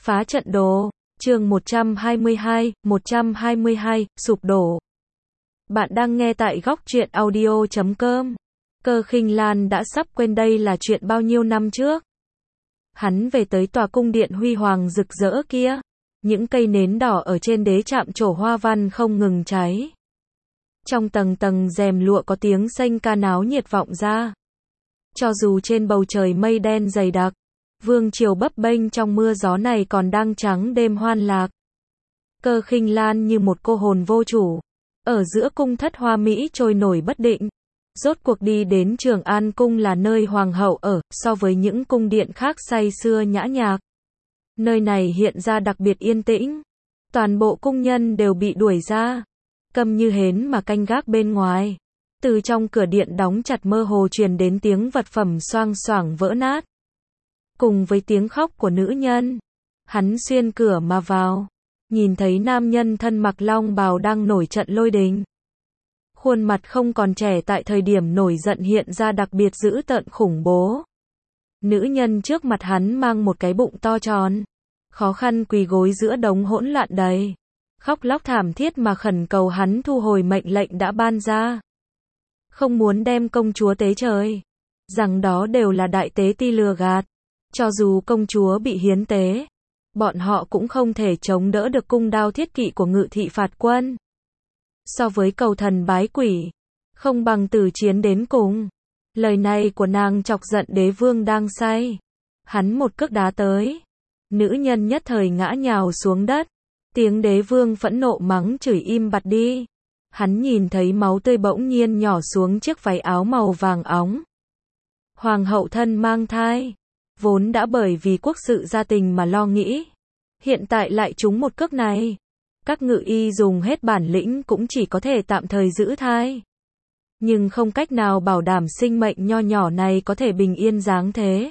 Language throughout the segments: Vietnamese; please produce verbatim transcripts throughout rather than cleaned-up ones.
Phá trận đồ, chương một trăm hai mươi hai, một trăm hai mươi hai, sụp đổ. Bạn đang nghe tại góc truyện audio chấm com. Cơ Khinh Lan đã sắp quên đây là chuyện bao nhiêu năm trước. Hắn về tới tòa cung điện huy hoàng rực rỡ kia. Những cây nến đỏ ở trên đế chạm trổ hoa văn không ngừng cháy. Trong tầng tầng rèm lụa có tiếng sanh ca náo nhiệt vọng ra. Cho dù trên bầu trời mây đen dày đặc, vương triều bấp bênh trong mưa gió này còn đang trắng đêm hoan lạc. Cơ Khinh Lan như một cô hồn vô chủ, ở giữa cung thất hoa mỹ trôi nổi bất định. Rốt cuộc đi đến Trường An cung là nơi hoàng hậu ở, so với những cung điện khác say sưa nhã nhạc. Nơi này hiện ra đặc biệt yên tĩnh. Toàn bộ cung nhân đều bị đuổi ra, câm như hến mà canh gác bên ngoài. Từ trong cửa điện đóng chặt mơ hồ truyền đến tiếng vật phẩm xoang xoảng vỡ nát, cùng với tiếng khóc của nữ nhân. Hắn xuyên cửa mà vào, nhìn thấy nam nhân thân mặc long bào đang nổi trận lôi đình. Khuôn mặt không còn trẻ tại thời điểm nổi giận hiện ra đặc biệt dữ tợn khủng bố. Nữ nhân trước mặt hắn mang một cái bụng to tròn, khó khăn quỳ gối giữa đống hỗn loạn đầy, khóc lóc thảm thiết mà khẩn cầu hắn thu hồi mệnh lệnh đã ban ra. Không muốn đem công chúa tế trời, rằng đó đều là đại tế ti lừa gạt. Cho dù công chúa bị hiến tế, bọn họ cũng không thể chống đỡ được cung đao thiết kỵ của Ngự thị phạt quân. So với cầu thần bái quỷ, không bằng tử chiến đến cùng. Lời này của nàng chọc giận đế vương đang say. Hắn một cước đá tới, nữ nhân nhất thời ngã nhào xuống đất. Tiếng đế vương phẫn nộ mắng chửi im bặt đi. Hắn nhìn thấy máu tươi bỗng nhiên nhỏ xuống chiếc váy áo màu vàng óng. Hoàng hậu thân mang thai, vốn đã bởi vì quốc sự gia tình mà lo nghĩ, hiện tại lại trúng một cước này. Các ngự y dùng hết bản lĩnh cũng chỉ có thể tạm thời giữ thai, nhưng không cách nào bảo đảm sinh mệnh nho nhỏ này có thể bình yên dáng thế.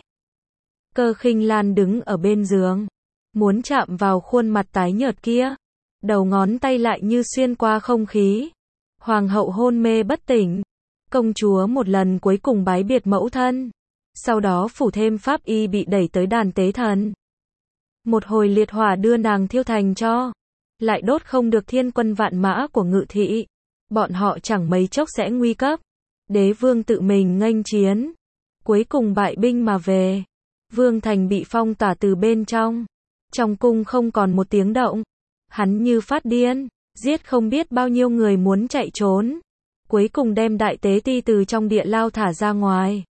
Cơ Khinh Lan đứng ở bên giường, muốn chạm vào khuôn mặt tái nhợt kia, đầu ngón tay lại như xuyên qua không khí. Hoàng hậu hôn mê bất tỉnh, công chúa một lần cuối cùng bái biệt mẫu thân, sau đó phủ thêm pháp y bị đẩy tới đàn tế thần. Một hồi liệt hỏa đưa nàng thiêu thành tro, lại đốt không được thiên quân vạn mã của Ngự thị, bọn họ chẳng mấy chốc sẽ nguy cấp. Đế vương tự mình nghênh chiến, cuối cùng bại binh mà về. Vương thành bị phong tỏa từ bên trong, trong cung không còn một tiếng động. Hắn như phát điên, giết không biết bao nhiêu người muốn chạy trốn, cuối cùng đem đại tế ti từ trong địa lao thả ra ngoài.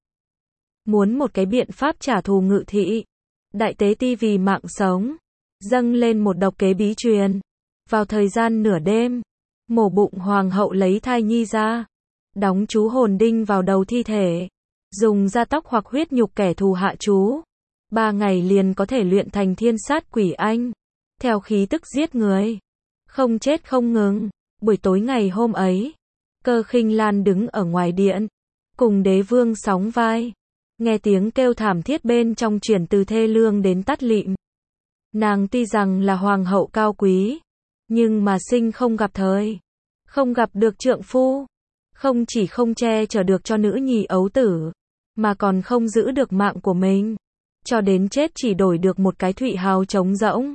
Muốn một cái biện pháp trả thù Ngự thị. Đại tế ti vì mạng sống, dâng lên một độc kế bí truyền. Vào thời gian nửa đêm, mổ bụng hoàng hậu lấy thai nhi ra, đóng chú hồn đinh vào đầu thi thể, dùng da tóc hoặc huyết nhục kẻ thù hạ chú. Ba ngày liền có thể luyện thành thiên sát quỷ anh, theo khí tức giết người, không chết không ngừng. Buổi tối ngày hôm ấy, Cơ Khinh Lan đứng ở ngoài điện, cùng đế vương sóng vai, nghe tiếng kêu thảm thiết bên trong chuyển từ thê lương đến tắt lịm. Nàng tuy rằng là hoàng hậu cao quý, nhưng mà sinh không gặp thời, không gặp được trượng phu, không chỉ không che chở được cho nữ nhi ấu tử, mà còn không giữ được mạng của mình, cho đến chết chỉ đổi được một cái Thụy Hào trống rỗng.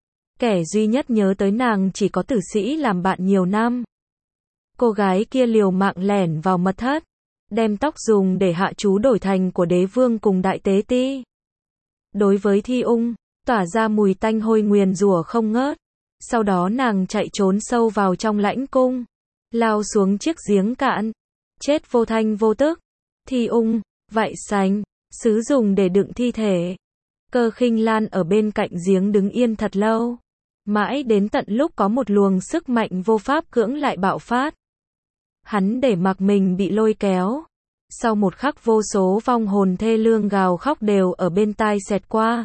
Kẻ duy nhất nhớ tới nàng chỉ có Tử Sĩ làm bạn nhiều năm. Cô gái kia liều mạng lẻn vào mật thất, đem tóc dùng để hạ chú đổi thành của đế vương cùng đại tế ti. Đối với Thi Ung, tỏa ra mùi tanh hôi nguyền rủa không ngớt. Sau đó nàng chạy trốn sâu vào trong lãnh cung, lao xuống chiếc giếng cạn, chết vô thanh vô tức. Thi Ung, vại sành, sứ dùng để đựng thi thể. Cơ Khinh Lan ở bên cạnh giếng đứng yên thật lâu, mãi đến tận lúc có một luồng sức mạnh vô pháp cưỡng lại bạo phát. Hắn để mặc mình bị lôi kéo. Sau một khắc vô số vong hồn thê lương gào khóc đều ở bên tai xẹt qua.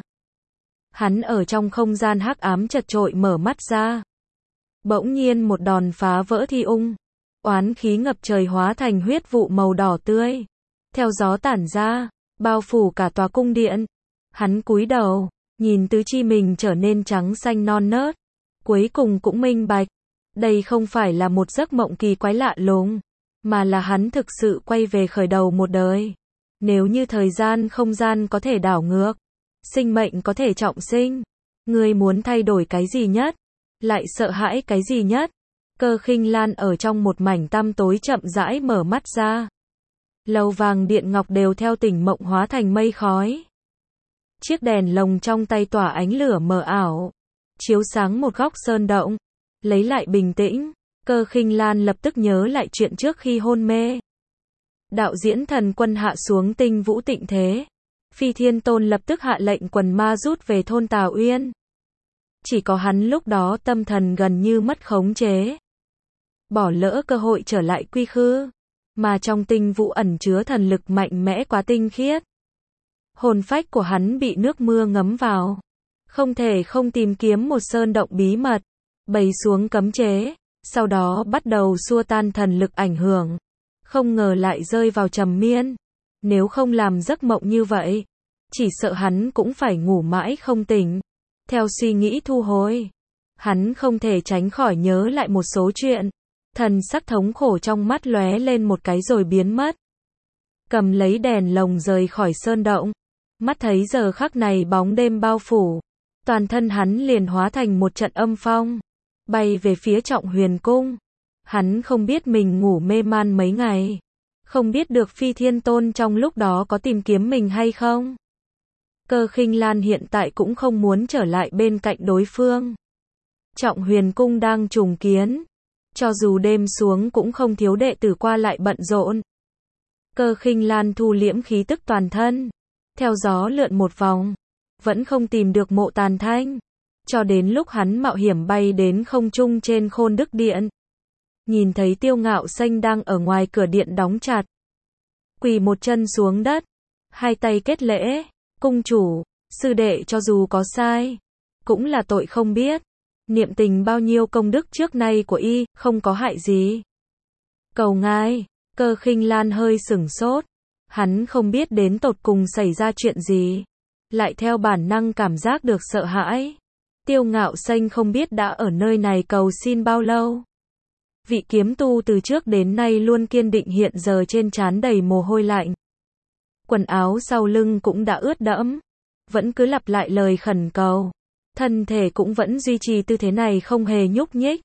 Hắn ở trong không gian hắc ám chật chội mở mắt ra. Bỗng nhiên một đòn phá vỡ Thi Ung. Oán khí ngập trời hóa thành huyết vụ màu đỏ tươi, theo gió tản ra, bao phủ cả tòa cung điện. Hắn cúi đầu, nhìn tứ chi mình trở nên trắng xanh non nớt. Cuối cùng cũng minh bạch, đây không phải là một giấc mộng kỳ quái lạ lùng, mà là hắn thực sự quay về khởi đầu một đời. Nếu như thời gian không gian có thể đảo ngược, sinh mệnh có thể trọng sinh, Ngươi muốn thay đổi cái gì nhất? Lại sợ hãi cái gì nhất? Cơ Khinh Lan ở trong một mảnh tăm tối chậm rãi mở mắt ra. Lầu vàng điện ngọc đều theo tỉnh mộng hóa thành mây khói. Chiếc đèn lồng trong tay tỏa ánh lửa mờ ảo, chiếu sáng một góc sơn động. Lấy lại bình tĩnh, Cơ Khinh Lan lập tức nhớ lại chuyện trước khi hôn mê. Đạo diễn thần quân hạ xuống tinh vũ tịnh thế. Phi Thiên Tôn lập tức hạ lệnh quần ma rút về thôn Tào Uyên. Chỉ có hắn lúc đó tâm thần gần như mất khống chế. Bỏ lỡ cơ hội trở lại quy khư. Mà trong tinh vũ ẩn chứa thần lực mạnh mẽ quá tinh khiết. Hồn phách của hắn bị nước mưa ngấm vào. Không thể không tìm kiếm một sơn động bí mật. Bày xuống cấm chế. Sau đó bắt đầu xua tan thần lực ảnh hưởng. Không ngờ lại rơi vào trầm miên. Nếu không làm giấc mộng như vậy, chỉ sợ hắn cũng phải ngủ mãi không tỉnh. Theo suy nghĩ thu hồi, hắn không thể tránh khỏi nhớ lại một số chuyện. Thần sắc thống khổ trong mắt lóe lên một cái rồi biến mất. Cầm lấy đèn lồng rời khỏi sơn động. Mắt thấy giờ khắc này bóng đêm bao phủ. Toàn thân hắn liền hóa thành một trận âm phong. Bay về phía Trọng Huyền Cung. Hắn không biết mình ngủ mê man mấy ngày. Không biết được Phi Thiên Tôn trong lúc đó có tìm kiếm mình hay không. Cơ Khinh Lan hiện tại cũng không muốn trở lại bên cạnh đối phương. Trọng Huyền Cung đang trùng kiến. Cho dù đêm xuống cũng không thiếu đệ tử qua lại bận rộn. Cơ Khinh Lan thu liễm khí tức toàn thân. Theo gió lượn một vòng. Vẫn không tìm được Mộ Tàn Thanh. Cho đến lúc hắn mạo hiểm bay đến không trung trên Khôn Đức Điện. Nhìn thấy Tiêu Ngạo Xanh đang ở ngoài cửa điện đóng chặt. Quỳ một chân xuống đất. Hai tay kết lễ. Cung chủ, sư đệ cho dù có sai. Cũng là tội không biết. Niệm tình bao nhiêu công đức trước nay của y, không có hại gì. Cầu ngài, Cơ Khinh Lan hơi sửng sốt. Hắn không biết đến tột cùng xảy ra chuyện gì. Lại theo bản năng cảm giác được sợ hãi. Tiêu Ngạo Xanh không biết đã ở nơi này cầu xin bao lâu. Vị kiếm tu từ trước đến nay luôn kiên định hiện giờ trên trán đầy mồ hôi lạnh. Quần áo sau lưng cũng đã ướt đẫm. Vẫn cứ lặp lại lời khẩn cầu. Thân thể cũng vẫn duy trì tư thế này không hề nhúc nhích.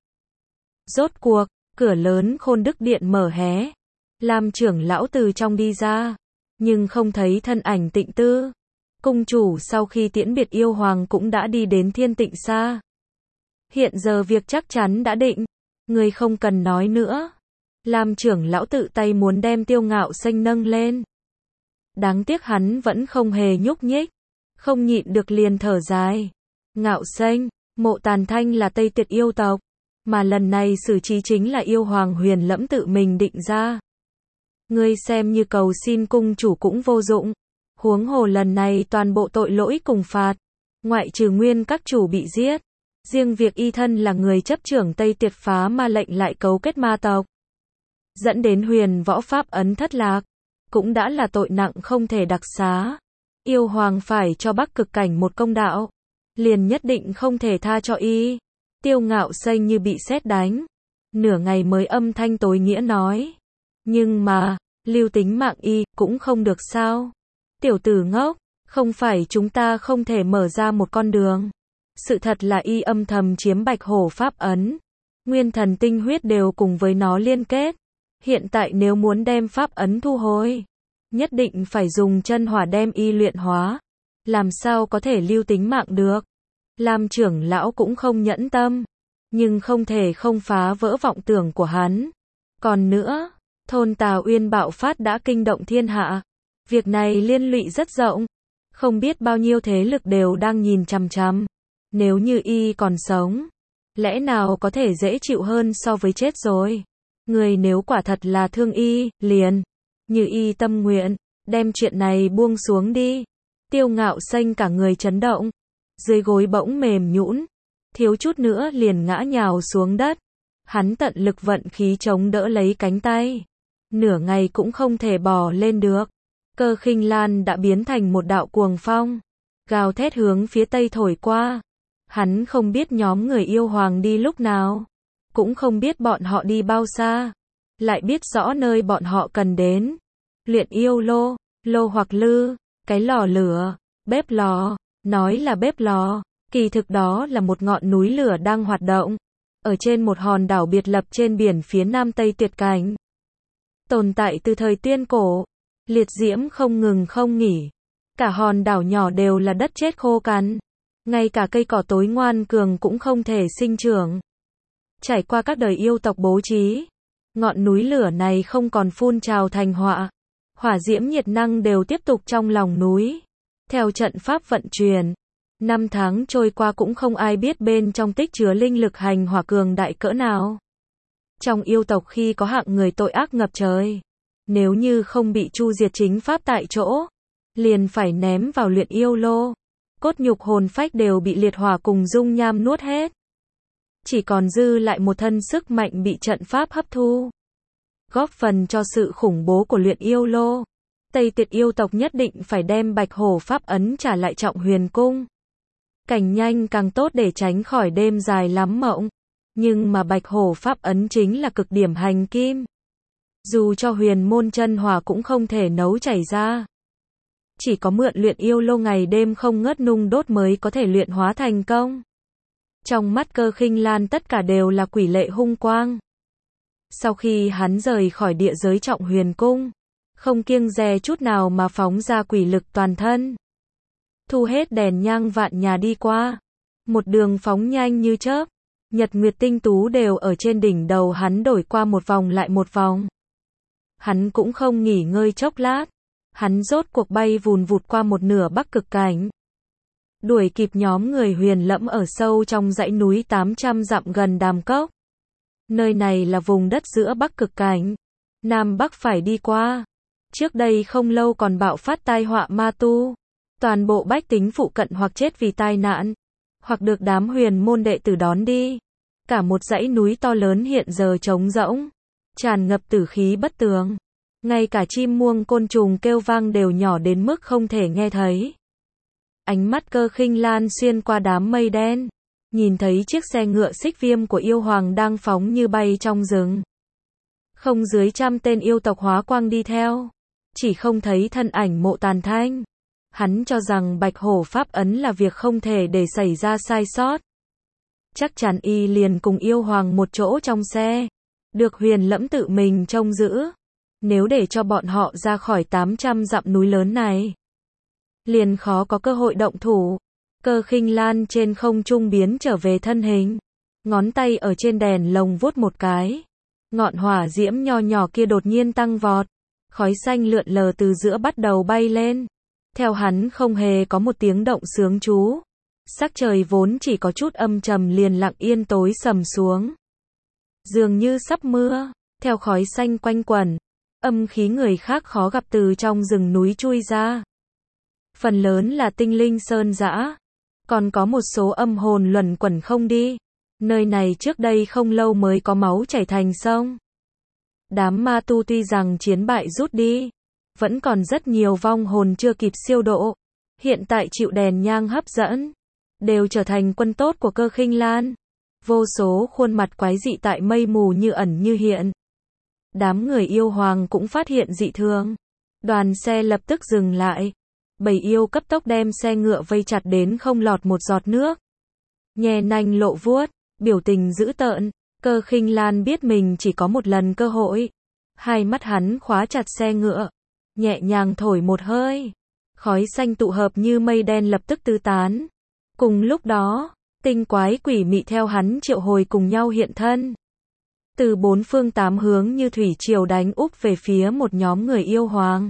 Rốt cuộc, cửa lớn Khôn Đức Điện mở hé. Lam trưởng lão từ trong đi ra. Nhưng không thấy thân ảnh Tịnh Tư. Cung chủ sau khi tiễn biệt yêu hoàng cũng đã đi đến Thiên Tịnh Sa. Hiện giờ việc chắc chắn đã định. Người không cần nói nữa. Lam trưởng lão tự tay muốn đem Tiêu Ngạo Xanh nâng lên. Đáng tiếc hắn vẫn không hề nhúc nhích. Không nhịn được liền thở dài. Ngạo Xanh, Mộ Tàn Thanh là Tây Tiệt yêu tộc. Mà lần này xử trí chính là yêu hoàng Huyền Lẫm tự mình định ra. Ngươi xem như cầu xin cung chủ cũng vô dụng. Huống hồ lần này toàn bộ tội lỗi cùng phạt. Ngoại trừ nguyên các chủ bị giết. Riêng việc y thân là người chấp trưởng Tây Tiệt phá ma lệnh lại cấu kết ma tộc. Dẫn đến huyền võ pháp ấn thất lạc. Cũng đã là tội nặng không thể đặc xá. Yêu hoàng phải cho Bắc Cực Cảnh một công đạo. Liền nhất định không thể tha cho y. Tiêu Ngạo Xanh như bị sét đánh. Nửa ngày mới âm thanh tối nghĩa nói. Nhưng mà, lưu tính mạng y, cũng không được sao. Tiểu tử ngốc, không phải chúng ta không thể mở ra một con đường. Sự thật là y âm thầm chiếm Bạch Hổ pháp ấn. Nguyên thần tinh huyết đều cùng với nó liên kết. Hiện tại nếu muốn đem pháp ấn thu hồi, nhất định phải dùng chân hỏa đem y luyện hóa. Làm sao có thể lưu tính mạng được. Lam trưởng lão cũng không nhẫn tâm. Nhưng không thể không phá vỡ vọng tưởng của hắn. Còn nữa, thôn Tào Uyên bạo phát đã kinh động thiên hạ. Việc này liên lụy rất rộng. Không biết bao nhiêu thế lực đều đang nhìn chằm chằm. Nếu như y còn sống, lẽ nào có thể dễ chịu hơn so với chết rồi. Người nếu quả thật là thương y, liền, như y tâm nguyện, đem chuyện này buông xuống đi. Tiêu Ngạo Xanh cả người chấn động. Dưới gối bỗng mềm nhũn. Thiếu chút nữa liền ngã nhào xuống đất. Hắn tận lực vận khí chống đỡ lấy cánh tay. Nửa ngày cũng không thể bò lên được. Cơ Khinh Lan đã biến thành một đạo cuồng phong. Gào thét hướng phía tây thổi qua. Hắn không biết nhóm người yêu hoàng đi lúc nào. Cũng không biết bọn họ đi bao xa. Lại biết rõ nơi bọn họ cần đến. Luyện yêu lô, lô hoặc lư, cái lò lửa, bếp lò. Nói là bếp lò, Kỳ thực đó là một ngọn núi lửa đang hoạt động, ở trên một hòn đảo biệt lập trên biển phía nam Tây Tuyệt Cảnh. Tồn tại từ thời tuyên cổ, liệt diễm không ngừng không nghỉ. Cả hòn đảo nhỏ đều là đất chết khô cằn. Ngay cả cây cỏ tối ngoan cường cũng không thể sinh trưởng. Trải qua các đời yêu tộc bố trí, ngọn núi lửa này không còn phun trào thành họa. Hỏa diễm nhiệt năng đều tiếp tục trong lòng núi. Theo trận pháp vận chuyển, năm tháng trôi qua cũng không ai biết bên trong tích chứa linh lực hành hỏa cường đại cỡ nào. Trong yêu tộc khi có hạng người tội ác ngập trời, nếu như không bị chu diệt chính pháp tại chỗ, liền phải ném vào luyện yêu lô. Cốt nhục hồn phách đều bị liệt hỏa cùng dung nham nuốt hết. Chỉ còn dư lại một thân sức mạnh bị trận pháp hấp thu. Góp phần cho sự khủng bố của luyện yêu lô, Tây Tuyệt yêu tộc nhất định phải đem bạch hổ pháp ấn trả lại Trọng Huyền Cung. Càng nhanh càng tốt để tránh khỏi đêm dài lắm mộng. Nhưng mà bạch hổ pháp ấn chính là cực điểm hành kim. Dù cho huyền môn chân hỏa cũng không thể nấu chảy ra. Chỉ có mượn luyện yêu lô ngày đêm không ngớt nung đốt mới có thể luyện hóa thành công. Trong mắt Cơ Khinh Lan tất cả đều là quỷ lệ hung quang. Sau khi hắn rời khỏi địa giới Trọng Huyền Cung, không kiêng dè chút nào mà phóng ra quỷ lực toàn thân. Thu hết đèn nhang vạn nhà đi qua. Một đường phóng nhanh như chớp. Nhật nguyệt tinh tú đều ở trên đỉnh đầu hắn đổi qua một vòng lại một vòng. Hắn cũng không nghỉ ngơi chốc lát. Hắn rốt cuộc bay vùn vụt qua một nửa Bắc Cực Cảnh. Đuổi kịp nhóm người Huyền Lẫm ở sâu trong dãy núi tám trăm dặm gần Đàm Cốc. Nơi này là vùng đất giữa Bắc Cực Cảnh. Nam Bắc phải đi qua. Trước đây không lâu còn bạo phát tai họa ma tu. Toàn bộ bách tính phụ cận hoặc chết vì tai nạn, hoặc được đám huyền môn đệ tử đón đi. Cả một dãy núi to lớn hiện giờ trống rỗng, tràn ngập tử khí bất tường. Ngay cả chim muông côn trùng kêu vang đều nhỏ đến mức không thể nghe thấy. Ánh mắt Cơ Khinh Lan xuyên qua đám mây đen, nhìn thấy chiếc xe ngựa xích viêm của yêu hoàng đang phóng như bay trong rừng. Không dưới trăm tên yêu tộc hóa quang đi theo, chỉ không thấy thân ảnh Mộ Tàn Thanh. Hắn cho rằng bạch hổ pháp ấn là việc không thể để xảy ra sai sót. Chắc chắn y liền cùng yêu hoàng một chỗ trong xe, được Huyền Lẫm tự mình trông giữ. Nếu để cho bọn họ ra khỏi tám trăm dặm núi lớn này, liền khó có cơ hội động thủ. Cơ Khinh Lan trên không trung biến trở về thân hình, ngón tay ở trên đèn lồng vuốt một cái. Ngọn hỏa diễm nho nhỏ kia đột nhiên tăng vọt, khói xanh lượn lờ từ giữa bắt đầu bay lên. Theo hắn không hề có một tiếng động sướng chú. Sắc trời vốn chỉ có chút âm trầm liền lặng yên tối sầm xuống. Dường như sắp mưa, theo khói xanh quanh quẩn, âm khí người khác khó gặp từ trong rừng núi chui ra. Phần lớn là tinh linh sơn dã, còn có một số âm hồn luẩn quẩn không đi. Nơi này trước đây không lâu mới có máu chảy thành sông. Đám ma tu tuy rằng chiến bại rút đi, vẫn còn rất nhiều vong hồn chưa kịp siêu độ. Hiện tại chịu đèn nhang hấp dẫn, đều trở thành quân tốt của Cơ Khinh Lan. Vô số khuôn mặt quái dị tại mây mù như ẩn như hiện. Đám người yêu hoàng cũng phát hiện dị thường. Đoàn xe lập tức dừng lại. Bầy yêu cấp tốc đem xe ngựa vây chặt đến không lọt một giọt nước. Nhè nanh lộ vuốt, biểu tình dữ tợn. Cơ Khinh Lan biết mình chỉ có một lần cơ hội. Hai mắt hắn khóa chặt xe ngựa, nhẹ nhàng thổi một hơi. Khói xanh tụ hợp như mây đen lập tức tứ tán. Cùng lúc đó, tinh quái quỷ mị theo hắn triệu hồi cùng nhau hiện thân. Từ bốn phương tám hướng như thủy triều đánh úp về phía một nhóm người yêu hoàng.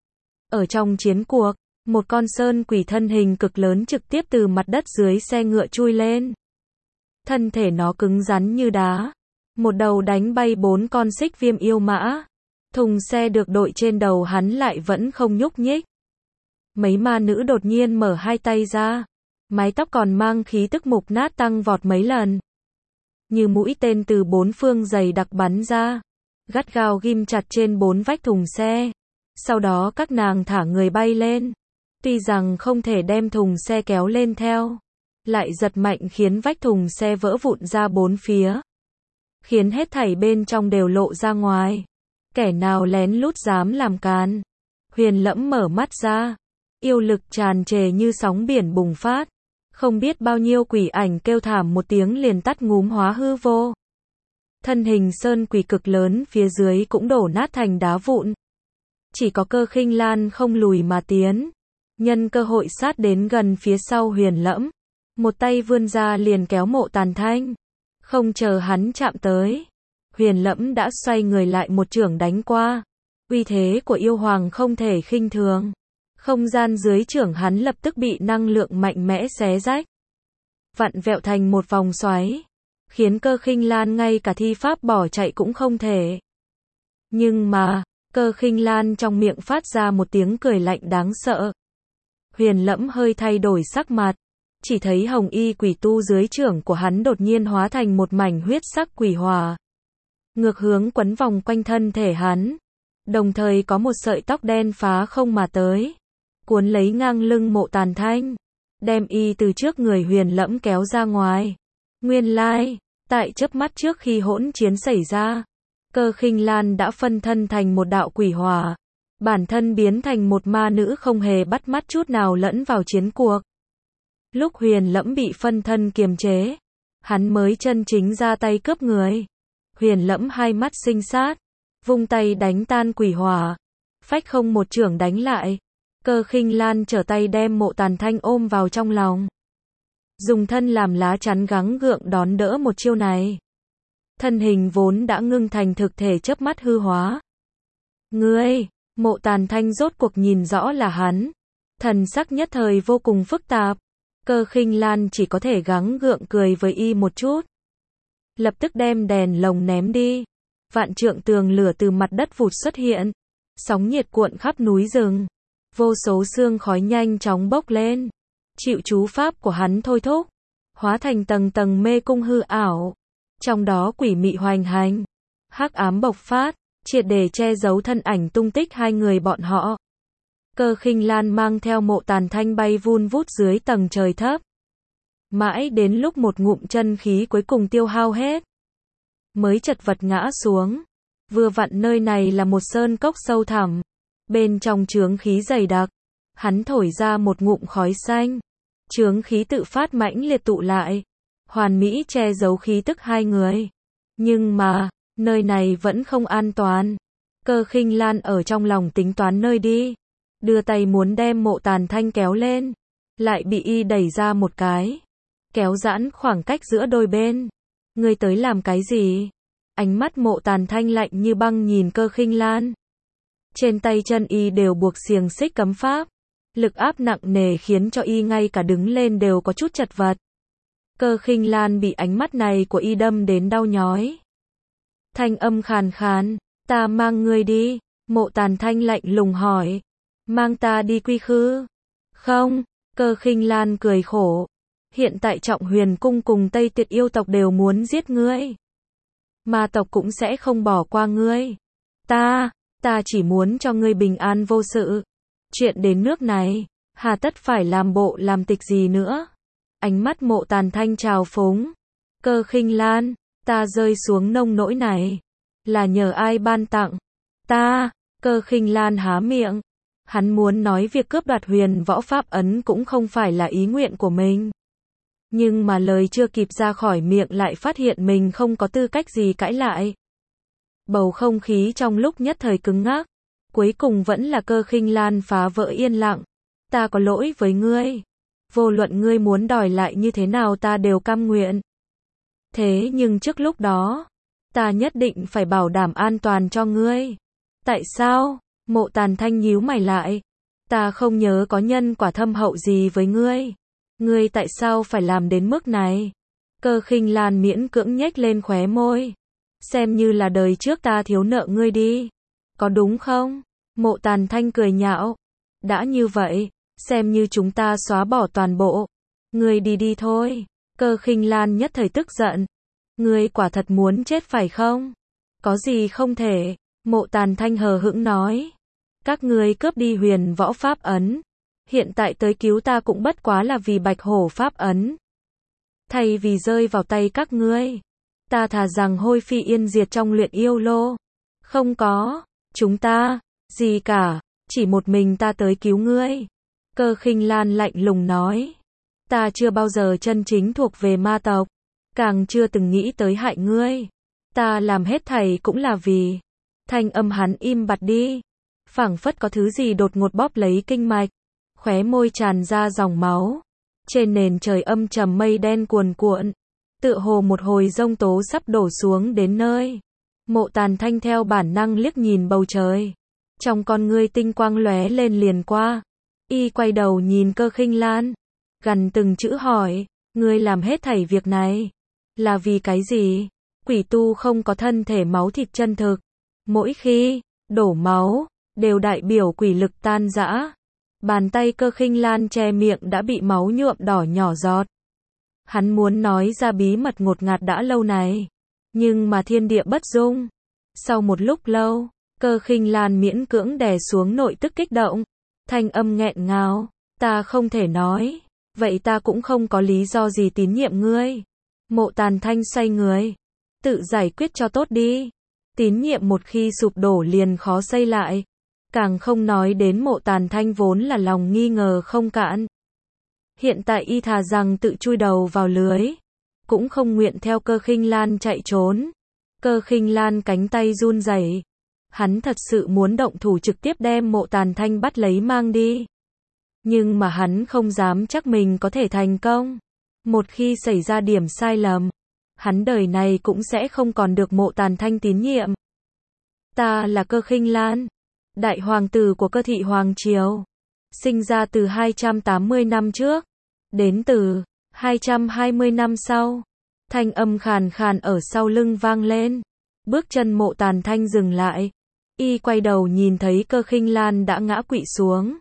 Ở trong chiến cuộc, một con sơn quỷ thân hình cực lớn trực tiếp từ mặt đất dưới xe ngựa chui lên. Thân thể nó cứng rắn như đá. Một đầu đánh bay bốn con xích viêm yêu mã. Thùng xe được đội trên đầu hắn lại vẫn không nhúc nhích. Mấy ma nữ đột nhiên mở hai tay ra. Mái tóc còn mang khí tức mục nát tăng vọt mấy lần. Như mũi tên từ bốn phương dày đặc bắn ra. Gắt gao ghim chặt trên bốn vách thùng xe. Sau đó các nàng thả người bay lên. Tuy rằng không thể đem thùng xe kéo lên theo, lại giật mạnh khiến vách thùng xe vỡ vụn ra bốn phía. Khiến hết thảy bên trong đều lộ ra ngoài. Kẻ nào lén lút dám làm càn. Huyền Lẫm mở mắt ra. Yêu lực tràn trề như sóng biển bùng phát. Không biết bao nhiêu quỷ ảnh kêu thảm một tiếng liền tắt ngúm hóa hư vô. Thân hình sơn quỷ cực lớn phía dưới cũng đổ nát thành đá vụn. Chỉ có Cơ Khinh Lan không lùi mà tiến. Nhân cơ hội sát đến gần phía sau Huyền Lẫm. Một tay vươn ra liền kéo Mộ Tàn Thanh. Không chờ hắn chạm tới. Huyền Lẫm đã xoay người lại một chưởng đánh qua. Uy thế của yêu hoàng không thể khinh thường. Không gian dưới chưởng hắn lập tức bị năng lượng mạnh mẽ xé rách. Vặn vẹo thành một vòng xoáy. Khiến Cơ Khinh Lan ngay cả thi pháp bỏ chạy cũng không thể. Nhưng mà, Cơ Khinh Lan trong miệng phát ra một tiếng cười lạnh đáng sợ. Huyền Lẫm hơi thay đổi sắc mặt. Chỉ thấy hồng y quỷ tu dưới chưởng của hắn đột nhiên hóa thành một mảnh huyết sắc quỷ hỏa. Ngược hướng quấn vòng quanh thân thể hắn. Đồng thời có một sợi tóc đen phá không mà tới. Cuốn lấy ngang lưng Mộ Tàn Thanh. Đem y từ trước người Huyền Lẫm kéo ra ngoài. Nguyên lai, tại chớp mắt trước khi hỗn chiến xảy ra, Cơ Khinh Lan đã phân thân thành một đạo quỷ hỏa. Bản thân biến thành một ma nữ không hề bắt mắt chút nào lẫn vào chiến cuộc. Lúc Huyền Lẫm bị phân thân kiềm chế, hắn mới chân chính ra tay cướp người. Huyền Lẫm hai mắt sinh sát, vung tay đánh tan quỷ hỏa, phách không một chưởng đánh lại. Cơ Khinh Lan trở tay đem Mộ Tàn Thanh ôm vào trong lòng. Dùng thân làm lá chắn gắng gượng đón đỡ một chiêu này. Thân hình vốn đã ngưng thành thực thể chớp mắt hư hóa. Ngươi, Mộ Tàn Thanh rốt cuộc nhìn rõ là hắn. Thần sắc nhất thời vô cùng phức tạp. Cơ Khinh Lan chỉ có thể gắng gượng cười với y một chút. Lập tức đem đèn lồng ném đi. Vạn trượng tường lửa từ mặt đất vụt xuất hiện. Sóng nhiệt cuộn khắp núi rừng. Vô số sương khói nhanh chóng bốc lên. Chịu chú pháp của hắn thôi thúc. Hóa thành tầng tầng mê cung hư ảo. Trong đó quỷ mị hoành hành. Hắc ám bộc phát. Triệt để che giấu thân ảnh tung tích hai người bọn họ. Cơ Khinh Lan mang theo Mộ Tàn Thanh bay vun vút dưới tầng trời thấp. Mãi đến lúc một ngụm chân khí cuối cùng tiêu hao hết. Mới chật vật ngã xuống. Vừa vặn nơi này là một sơn cốc sâu thẳm. Bên trong chướng khí dày đặc. Hắn thổi ra một ngụm khói xanh. Chướng khí tự phát mãnh liệt tụ lại. Hoàn mỹ che giấu khí tức hai người. Nhưng mà, nơi này vẫn không an toàn. Cơ Khinh Lan ở trong lòng tính toán nơi đi. Đưa tay muốn đem Mộ Tàn Thanh kéo lên. Lại bị y đẩy ra một cái. Kéo giãn khoảng cách giữa đôi bên. Ngươi tới làm cái gì? Ánh mắt Mộ Tàn Thanh lạnh như băng nhìn Cơ Khinh Lan. Trên tay chân y đều buộc xiềng xích cấm pháp. Lực áp nặng nề khiến cho y ngay cả đứng lên đều có chút chật vật. Cơ Khinh Lan bị ánh mắt này của y đâm đến đau nhói. Thanh âm khàn khàn, ta mang ngươi đi. Mộ Tàn Thanh lạnh lùng hỏi. Mang ta đi quy khư? Không, Cơ Khinh Lan cười khổ. Hiện tại Trọng Huyền Cung cùng Tây Tiệt yêu tộc đều muốn giết ngươi. Ma tộc cũng sẽ không bỏ qua ngươi. Ta, ta chỉ muốn cho ngươi bình an vô sự. Chuyện đến nước này, hà tất phải làm bộ làm tịch gì nữa. Ánh mắt Mộ Tàn Thanh trào phúng. Cơ Khinh Lan, ta rơi xuống nông nỗi này. Là nhờ ai ban tặng? Ta, Cơ Khinh Lan há miệng. Hắn muốn nói việc cướp đoạt huyền võ pháp ấn cũng không phải là ý nguyện của mình. Nhưng mà lời chưa kịp ra khỏi miệng lại phát hiện mình không có tư cách gì cãi lại. Bầu không khí trong lúc nhất thời cứng ngắc. Cuối cùng vẫn là Cơ Khinh Lan phá vỡ yên lặng. Ta có lỗi với ngươi. Vô luận ngươi muốn đòi lại như thế nào ta đều cam nguyện. Thế nhưng trước lúc đó, ta nhất định phải bảo đảm an toàn cho ngươi. Tại sao? Mộ Tàn Thanh nhíu mày lại. Ta không nhớ có nhân quả thâm hậu gì với ngươi. Ngươi tại sao phải làm đến mức này? Cơ Khinh Lan miễn cưỡng nhếch lên khóe môi. Xem như là đời trước ta thiếu nợ ngươi đi. Có đúng không? Mộ Tàn Thanh cười nhạo. Đã như vậy, xem như chúng ta xóa bỏ toàn bộ. Ngươi đi đi thôi. Cơ Khinh Lan nhất thời tức giận. Ngươi quả thật muốn chết phải không? Có gì không thể? Mộ Tàn Thanh hờ hững nói. Các ngươi cướp đi huyền võ pháp ấn. Hiện tại tới cứu ta cũng bất quá là vì bạch hổ pháp ấn. Thay vì rơi vào tay các ngươi, ta thà rằng hôi phi yên diệt trong luyện yêu lô. Không có, chúng ta, gì cả, chỉ một mình ta tới cứu ngươi. Cơ Khinh Lan lạnh lùng nói. Ta chưa bao giờ chân chính thuộc về ma tộc, càng chưa từng nghĩ tới hại ngươi. Ta làm hết thảy cũng là vì. Thanh âm hắn im bặt đi, phảng phất có thứ gì đột ngột bóp lấy kinh mạch, khóe môi tràn ra dòng máu. Trên nền trời âm trầm mây đen cuồn cuộn, tựa hồ một hồi giông tố sắp đổ xuống đến nơi. Mộ Tàn Thanh theo bản năng liếc nhìn bầu trời, trong con ngươi tinh quang lóe lên liền qua. Y quay đầu nhìn Cơ Khinh Lan, gằn từng chữ hỏi, ngươi làm hết thảy việc này là vì cái gì? Quỷ tu không có thân thể máu thịt chân thực, mỗi khi đổ máu đều đại biểu quỷ lực tan rã. Bàn tay Cơ Khinh Lan che miệng đã bị máu nhuộm đỏ nhỏ giọt. Hắn muốn nói ra bí mật ngột ngạt đã lâu này, nhưng mà thiên địa bất dung. Sau một lúc lâu, Cơ Khinh Lan miễn cưỡng đè xuống nội tức kích động, thanh âm nghẹn ngào, ta không thể nói, vậy ta cũng không có lý do gì tín nhiệm ngươi. Mộ Tàn Thanh xoay người, tự giải quyết cho tốt đi. Tín nhiệm một khi sụp đổ liền khó xây lại. Càng không nói đến Mộ Tàn Thanh vốn là lòng nghi ngờ không cạn. Hiện tại y thà rằng tự chui đầu vào lưới, cũng không nguyện theo Cơ Khinh Lan chạy trốn. Cơ Khinh Lan cánh tay run rẩy, hắn thật sự muốn động thủ trực tiếp đem Mộ Tàn Thanh bắt lấy mang đi. Nhưng mà hắn không dám chắc mình có thể thành công. Một khi xảy ra điểm sai lầm, hắn đời này cũng sẽ không còn được Mộ Tàn Thanh tín nhiệm. Ta là Cơ Khinh Lan, đại hoàng tử của Cơ thị hoàng triều, sinh ra từ hai trăm tám mươi năm trước, đến từ hai trăm hai mươi năm sau. Thanh âm khàn khàn ở sau lưng vang lên. Bước chân Mộ Tàn Thanh dừng lại. Y quay đầu nhìn thấy Cơ Khinh Lan đã ngã quỵ xuống.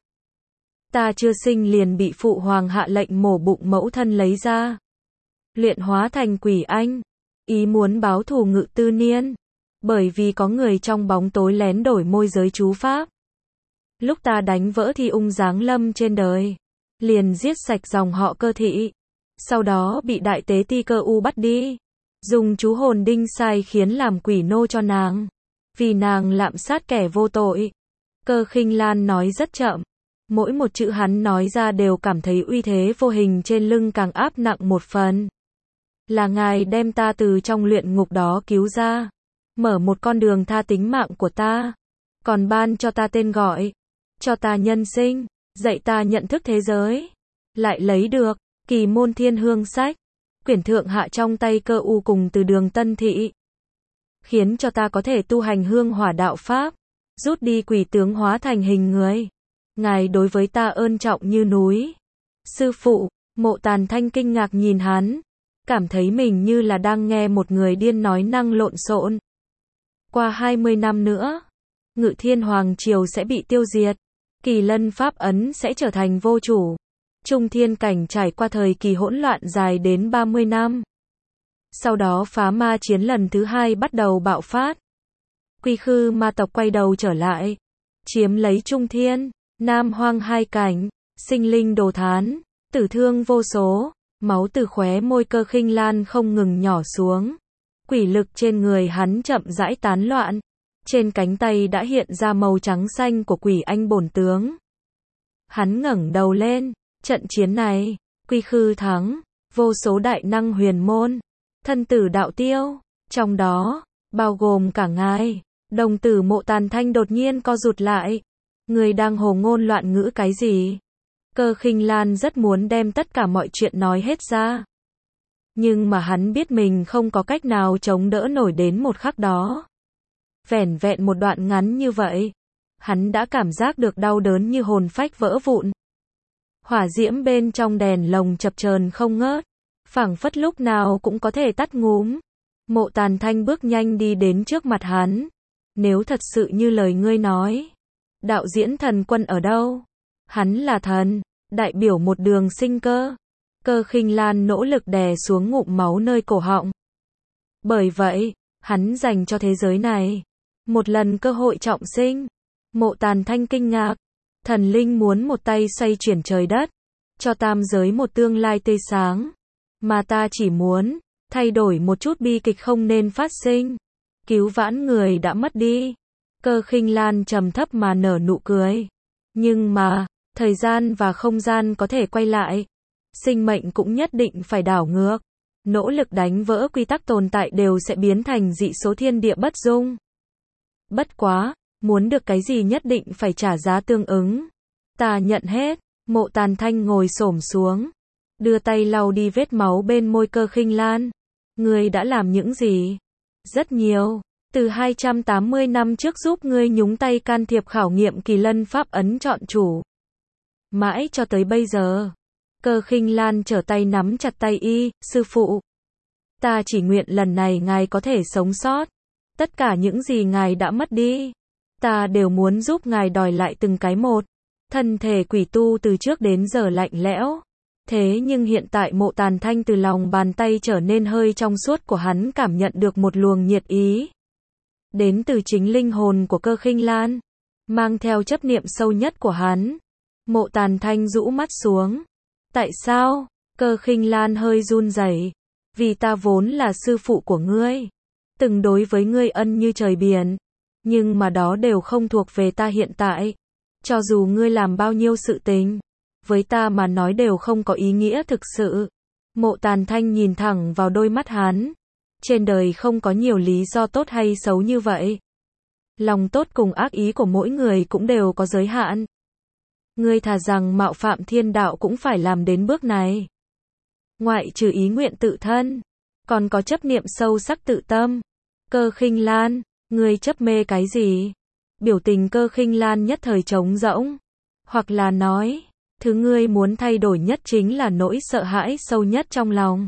Ta chưa sinh liền bị phụ hoàng hạ lệnh mổ bụng mẫu thân lấy ra, luyện hóa thành quỷ anh. Ý muốn báo thù Ngự Tư Niên, bởi vì có người trong bóng tối lén đổi môi giới chú pháp. Lúc ta đánh vỡ Thi Ung giáng lâm trên đời, liền giết sạch dòng họ Cơ thị. Sau đó bị đại tế Ti Cơ U bắt đi, dùng chú hồn đinh sai khiến làm quỷ nô cho nàng, vì nàng lạm sát kẻ vô tội. Cơ Khinh Lan nói rất chậm, mỗi một chữ hắn nói ra đều cảm thấy uy thế vô hình trên lưng càng áp nặng một phần. Là ngài đem ta từ trong luyện ngục đó cứu ra, mở một con đường tha tính mạng của ta, còn ban cho ta tên gọi, cho ta nhân sinh, dạy ta nhận thức thế giới, lại lấy được Kỳ Môn Thiên Hương sách, quyển thượng hạ trong tay Cơ U cùng từ Đường Tân Thị, khiến cho ta có thể tu hành hương hỏa đạo pháp, rút đi quỷ tướng hóa thành hình người. Ngài đối với ta ơn trọng như núi. Sư phụ. Mộ Tàn Thanh kinh ngạc nhìn hắn, cảm thấy mình như là đang nghe một người điên nói năng lộn xộn. Qua hai mươi năm nữa, Ngự Thiên Hoàng triều sẽ bị tiêu diệt, Kỳ Lân pháp ấn sẽ trở thành vô chủ. Trung Thiên cảnh trải qua thời kỳ hỗn loạn dài đến ba mươi năm. Sau đó phá ma chiến lần thứ hai bắt đầu bạo phát. Quy Khư ma tộc quay đầu trở lại, chiếm lấy Trung Thiên, Nam Hoang hai cảnh, sinh linh đồ thán, tử thương vô số. Máu từ khóe môi Cơ Khinh Lan không ngừng nhỏ xuống. Quỷ lực trên người hắn chậm rãi tán loạn. Trên cánh tay đã hiện ra màu trắng xanh của quỷ anh bổn tướng. Hắn ngẩng đầu lên, trận chiến này, Quy Khư thắng, vô số đại năng huyền môn, thân tử đạo tiêu, trong đó, bao gồm cả ngài. Đồng tử Mộ Tàn Thanh đột nhiên co rụt lại. Người đang hồ ngôn loạn ngữ cái gì? Cơ Khinh Lan rất muốn đem tất cả mọi chuyện nói hết ra. Nhưng mà hắn biết mình không có cách nào chống đỡ nổi đến một khắc đó. Vẻn vẹn một đoạn ngắn như vậy, hắn đã cảm giác được đau đớn như hồn phách vỡ vụn. Hỏa diễm bên trong đèn lồng chập chờn không ngớt, phảng phất lúc nào cũng có thể tắt ngúm. Mộ Tàn Thanh bước nhanh đi đến trước mặt hắn. Nếu thật sự như lời ngươi nói, đạo diễn thần quân ở đâu? Hắn là thần, đại biểu một đường sinh cơ. Cơ Khinh Lan nỗ lực đè xuống ngụm máu nơi cổ họng. Bởi vậy, hắn dành cho thế giới này một lần cơ hội trọng sinh. Mộ Tàn Thanh kinh ngạc, thần linh muốn một tay xoay chuyển trời đất, cho tam giới một tương lai tươi sáng, mà ta chỉ muốn thay đổi một chút bi kịch không nên phát sinh, cứu vãn người đã mất đi. Cơ Khinh Lan trầm thấp mà nở nụ cười. Nhưng mà, thời gian và không gian có thể quay lại. sinh mệnh cũng nhất định phải đảo ngược. Nỗ lực đánh vỡ quy tắc tồn tại đều sẽ biến thành dị số thiên địa bất dung. Bất quá, muốn được cái gì nhất định phải trả giá tương ứng. Ta nhận hết. Mộ Tàn Thanh ngồi xổm xuống, đưa tay lau đi vết máu bên môi Cơ Khinh Lan. Ngươi đã làm những gì? Rất nhiều. Từ hai trăm tám mươi năm trước giúp ngươi nhúng tay can thiệp khảo nghiệm kỳ lân pháp ấn chọn chủ. Mãi cho tới bây giờ. Cơ Khinh Lan trở tay nắm chặt tay y, sư phụ. Ta chỉ nguyện lần này ngài có thể sống sót. Tất cả những gì ngài đã mất đi, ta đều muốn giúp ngài đòi lại từng cái một. Thân thể quỷ tu từ trước đến giờ lạnh lẽo. Thế nhưng hiện tại Mộ Tàn Thanh từ lòng bàn tay trở nên hơi trong suốt của hắn cảm nhận được một luồng nhiệt ý. Đến từ chính linh hồn của Cơ Khinh Lan. Mang theo chấp niệm sâu nhất của hắn. Mộ Tàn Thanh rũ mắt xuống. Tại sao? Cơ Khinh Lan hơi run rẩy. Vì ta vốn là sư phụ của ngươi. Từng đối với ngươi ân như trời biển. Nhưng mà đó đều không thuộc về ta hiện tại. Cho dù ngươi làm bao nhiêu sự tình, với ta mà nói đều không có ý nghĩa thực sự. Mộ Tàn Thanh nhìn thẳng vào đôi mắt hắn. Trên đời không có nhiều lý do tốt hay xấu như vậy. Lòng tốt cùng ác ý của mỗi người cũng đều có giới hạn. Ngươi thà rằng mạo phạm thiên đạo cũng phải làm đến bước này. Ngoại trừ ý nguyện tự thân, còn có chấp niệm sâu sắc tự tâm. Cơ Khinh Lan, ngươi chấp mê cái gì? Biểu tình Cơ Khinh Lan nhất thời trống rỗng. Hoặc là nói, thứ ngươi muốn thay đổi nhất chính là nỗi sợ hãi sâu nhất trong lòng.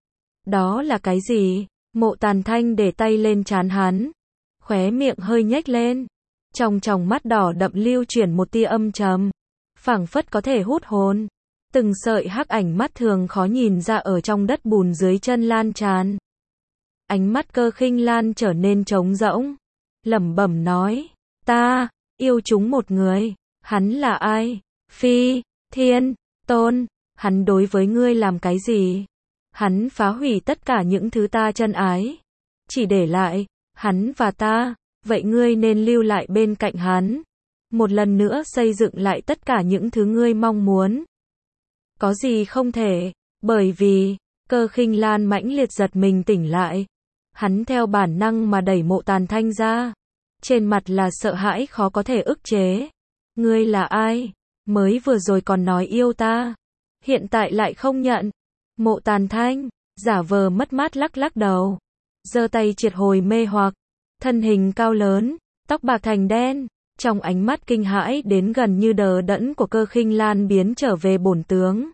Đó là cái gì? Mộ Tàn Thanh để tay lên trán hắn. Khóe miệng hơi nhếch lên. Trong tròng mắt đỏ đậm lưu chuyển một tia âm trầm. Phảng phất có thể hút hồn. Từng sợi hắc ảnh mắt thường khó nhìn ra ở trong đất bùn dưới chân lan tràn. Ánh mắt Cơ Khinh Lan trở nên trống rỗng. Lẩm bẩm nói. Ta, yêu chúng một người. Hắn là ai? Phi, Thiên, Tôn. Hắn đối với ngươi làm cái gì? Hắn phá hủy tất cả những thứ ta chân ái. Chỉ để lại, hắn và ta. Vậy ngươi nên lưu lại bên cạnh hắn. Một lần nữa xây dựng lại tất cả những thứ ngươi mong muốn. Có gì không thể? Bởi vì, Cơ Khinh Lan mãnh liệt giật mình tỉnh lại. Hắn theo bản năng mà đẩy Mộ Tàn Thanh ra. Trên mặt là sợ hãi khó có thể ức chế. Ngươi là ai? Mới vừa rồi còn nói yêu ta. Hiện tại lại không nhận. Mộ Tàn Thanh, giả vờ mất mát lắc lắc đầu. Giơ tay triệt hồi mê hoặc. Thân hình cao lớn, tóc bạc thành đen. Trong ánh mắt kinh hãi đến gần như đờ đẫn của Cơ Khinh Lan biến trở về bổn tướng.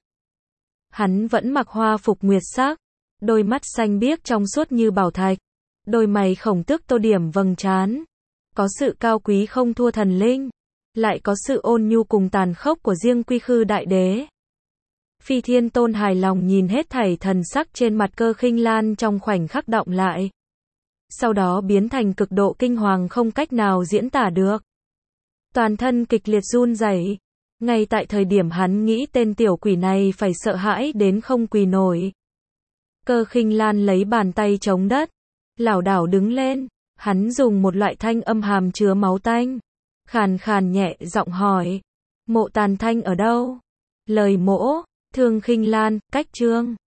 Hắn vẫn mặc hoa phục nguyệt sắc. Đôi mắt xanh biếc trong suốt như bảo thạch. Đôi mày khổng tước tô điểm vầng trán. Có sự cao quý không thua thần linh. Lại có sự ôn nhu cùng tàn khốc của riêng Quy Khư Đại Đế. Phi Thiên Tôn hài lòng nhìn hết thảy thần sắc trên mặt Cơ Khinh Lan trong khoảnh khắc đọng lại. Sau đó biến thành cực độ kinh hoàng không cách nào diễn tả được. Toàn thân kịch liệt run rẩy. Ngay tại thời điểm hắn nghĩ tên tiểu quỷ này phải sợ hãi đến không quỳ nổi. Cơ Khinh Lan lấy bàn tay chống đất. Lảo đảo đứng lên. Hắn dùng một loại thanh âm hàm chứa máu tanh. Khàn khàn nhẹ giọng hỏi. Mộ Tàn Thanh ở đâu? Lời mỗ, Thương Khinh Lan, cách chương.